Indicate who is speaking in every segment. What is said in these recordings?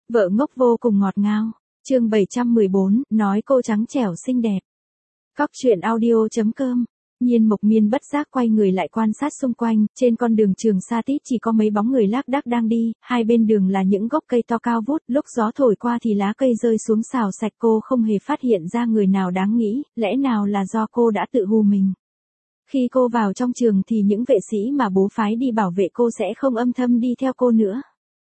Speaker 1: Vợ ngốc vô cùng ngọt ngào. Chương 714, nói cô trắng trẻo xinh đẹp. Cóc truyện audio.com. Nhiên Mộc Miên bất giác quay người lại quan sát xung quanh, trên con đường Trường Sa Tít chỉ có mấy bóng người lác đác đang đi, hai bên đường là những gốc cây to cao vút, lúc gió thổi qua thì lá cây rơi xuống xào sạch, cô không hề phát hiện ra người nào đáng nghĩ, lẽ nào là do cô đã tự hù mình. Khi cô vào trong trường thì những vệ sĩ mà bố phái đi bảo vệ cô sẽ không âm thầm đi theo cô nữa.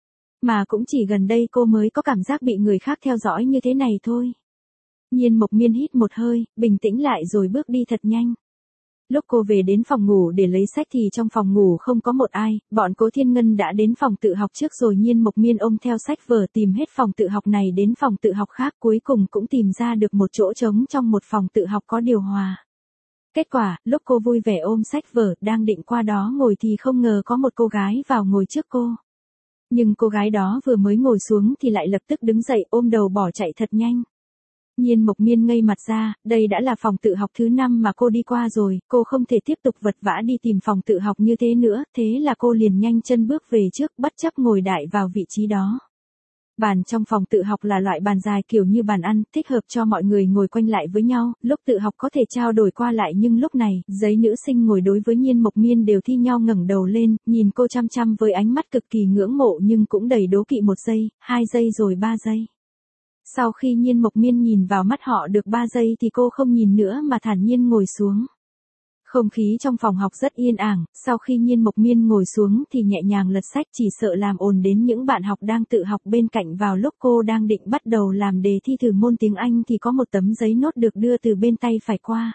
Speaker 1: Mà cũng chỉ gần đây cô mới có cảm giác bị người khác theo dõi như thế này thôi. Nhiên Mộc Miên hít một hơi, bình tĩnh lại rồi bước đi thật nhanh. Lúc cô về đến phòng ngủ để lấy sách thì trong phòng ngủ không có một ai, bọn Cố Thiên Ngân đã đến phòng tự học trước rồi. Nhiên Mộc Miên ôm theo sách vở tìm hết phòng tự học này đến phòng tự học khác, cuối cùng cũng tìm ra được một chỗ trống trong một phòng tự học có điều hòa. Kết quả, lúc cô vui vẻ ôm sách vở đang định qua đó ngồi thì không ngờ có một cô gái vào ngồi trước cô. Nhưng cô gái đó vừa mới ngồi xuống thì lại lập tức đứng dậy ôm đầu bỏ chạy thật nhanh. Nhiên Mộc Miên ngây mặt ra, đây đã là phòng tự học thứ 5 mà cô đi qua rồi, cô không thể tiếp tục vật vã đi tìm phòng tự học như thế nữa, thế là cô liền nhanh chân bước về trước bất chấp ngồi đại vào vị trí đó. Bàn trong phòng tự học là loại bàn dài kiểu như bàn ăn, thích hợp cho mọi người ngồi quanh lại với nhau, lúc tự học có thể trao đổi qua lại nhưng lúc này, giấy nữ sinh ngồi đối với Nhiên Mộc Miên đều thi nhau ngẩng đầu lên, nhìn cô chăm chăm với ánh mắt cực kỳ ngưỡng mộ nhưng cũng đầy đố kỵ, 1 giây, 2 giây rồi 3 giây. Sau khi Nhiên Mộc Miên nhìn vào mắt họ được 3 giây thì cô không nhìn nữa mà thản nhiên ngồi xuống. Không khí trong phòng học rất yên ắng, sau khi Nhiên Mộc Miên ngồi xuống thì nhẹ nhàng lật sách, chỉ sợ làm ồn đến những bạn học đang tự học bên cạnh. Vào lúc cô đang định bắt đầu làm đề thi thử môn tiếng Anh thì có một tấm giấy nốt được đưa từ bên tay phải qua.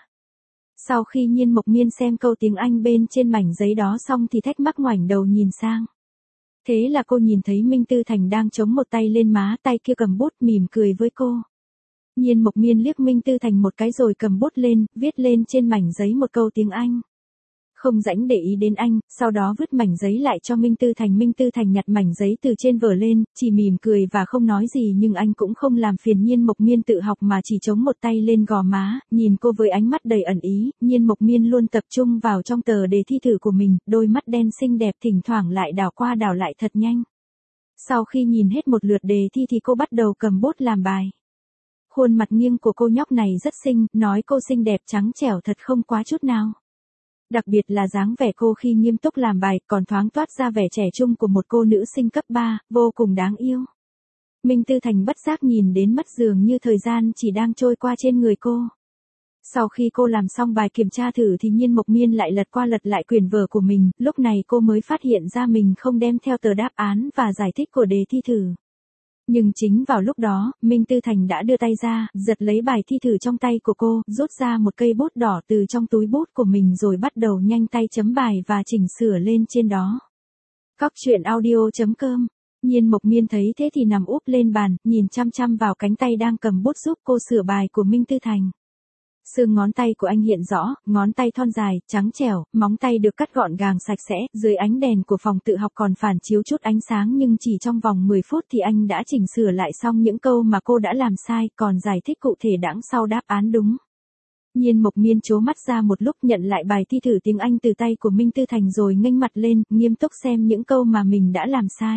Speaker 1: Sau khi Nhiên Mộc Miên xem câu tiếng Anh bên trên mảnh giấy đó xong thì thắc mắc ngoảnh đầu nhìn sang. Thế là cô nhìn thấy Minh Tư Thành đang chống một tay lên má, tay kia cầm bút mỉm cười với cô. Nhiên Mộc Miên liếc Minh Tư Thành một cái rồi cầm bút lên, viết lên trên mảnh giấy một câu tiếng Anh. Không rảnh để ý đến anh, sau đó vứt mảnh giấy lại cho Minh Tư Thành. Minh Tư Thành nhặt mảnh giấy từ trên vở lên, chỉ mỉm cười và không nói gì, nhưng anh cũng không làm phiền Nhiên Mộc Miên tự học mà chỉ chống một tay lên gò má, nhìn cô với ánh mắt đầy ẩn ý. Nhiên Mộc Miên luôn tập trung vào trong tờ đề thi thử của mình, đôi mắt đen xinh đẹp thỉnh thoảng lại đảo qua đảo lại thật nhanh. Sau khi nhìn hết một lượt đề thi thì cô bắt đầu cầm bút làm bài. Khuôn mặt nghiêng của cô nhóc này rất xinh, nói cô xinh đẹp trắng trẻo thật không quá chút nào. Đặc biệt là dáng vẻ cô khi nghiêm túc làm bài còn thoáng toát ra vẻ trẻ trung của một cô nữ sinh cấp 3, vô cùng đáng yêu. Minh Tư Thành bất giác nhìn đến mất dường như thời gian chỉ đang trôi qua trên người cô. Sau khi cô làm xong bài kiểm tra thử thì Nhiên Mộc Miên lại lật qua lật lại quyển vở của mình, lúc này cô mới phát hiện ra mình không đem theo tờ đáp án và giải thích của đề thi thử. Nhưng chính vào lúc đó, Minh Tư Thành đã đưa tay ra, giật lấy bài thi thử trong tay của cô, rút ra một cây bút đỏ từ trong túi bút của mình rồi bắt đầu nhanh tay chấm bài và chỉnh sửa lên trên đó. Cóc truyện audio.com. Nhiên Mộc Miên thấy thế thì nằm úp lên bàn, nhìn chăm chăm vào cánh tay đang cầm bút giúp cô sửa bài của Minh Tư Thành. Xương ngón tay của anh hiện rõ, ngón tay thon dài, trắng trẻo, móng tay được cắt gọn gàng sạch sẽ, dưới ánh đèn của phòng tự học còn phản chiếu chút ánh sáng, nhưng chỉ trong vòng 10 phút thì anh đã chỉnh sửa lại xong những câu mà cô đã làm sai, còn giải thích cụ thể đằng sau đáp án đúng. Nhiên Mộc Miên trố mắt ra một lúc, nhận lại bài thi thử tiếng Anh từ tay của Minh Tư Thành rồi nghênh mặt lên, nghiêm túc xem những câu mà mình đã làm sai.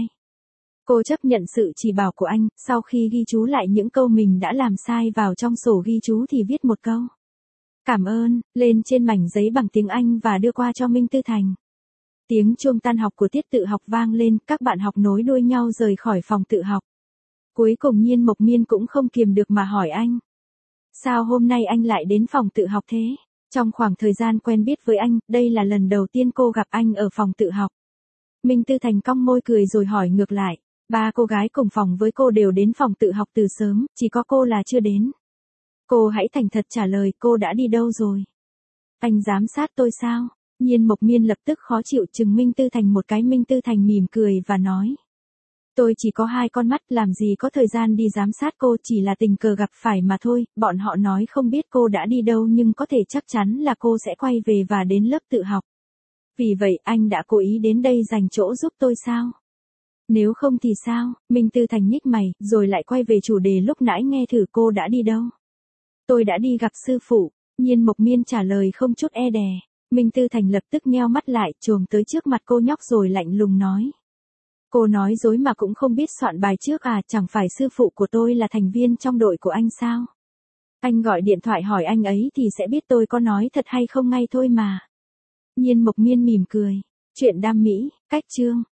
Speaker 1: Cô chấp nhận sự chỉ bảo của anh, sau khi ghi chú lại những câu mình đã làm sai vào trong sổ ghi chú thì viết một câu cảm ơn lên trên mảnh giấy bằng tiếng Anh và đưa qua cho Minh Tư Thành. Tiếng chuông tan học của tiết tự học vang lên, các bạn học nối đuôi nhau rời khỏi phòng tự học. Cuối cùng Nhiên Mộc Miên cũng không kiềm được mà hỏi anh. Sao hôm nay anh lại đến phòng tự học thế? Trong khoảng thời gian quen biết với anh, đây là lần đầu tiên cô gặp anh ở phòng tự học. Minh Tư Thành cong môi cười rồi hỏi ngược lại. 3 cô gái cùng phòng với cô đều đến phòng tự học từ sớm, chỉ có cô là chưa đến. Cô hãy thành thật trả lời, cô đã đi đâu rồi? Anh giám sát tôi sao? Nhiên Mộc Miên lập tức khó chịu chừng Minh Tư Thành một cái. Minh Tư Thành mỉm cười và nói. Tôi chỉ có 2 con mắt, làm gì có thời gian đi giám sát cô, chỉ là tình cờ gặp phải mà thôi. Bọn họ nói không biết cô đã đi đâu nhưng có thể chắc chắn là cô sẽ quay về và đến lớp tự học. Vì vậy anh đã cố ý đến đây dành chỗ giúp tôi sao? Nếu không thì sao? Minh Tư Thành nhích mày, rồi lại quay về chủ đề lúc nãy nghe thử, cô đã đi đâu? Tôi đã đi gặp sư phụ. Nhiên Mộc Miên trả lời không chút e dè. Minh Tư Thành lập tức nheo mắt lại, chồm tới trước mặt cô nhóc rồi lạnh lùng nói. Cô nói dối mà cũng không biết soạn bài trước à, chẳng phải sư phụ của tôi là thành viên trong đội của anh sao? Anh gọi điện thoại hỏi anh ấy thì sẽ biết tôi có nói thật hay không ngay thôi mà. Nhiên Mộc Miên mỉm cười. Chuyện đam mỹ, cách chương.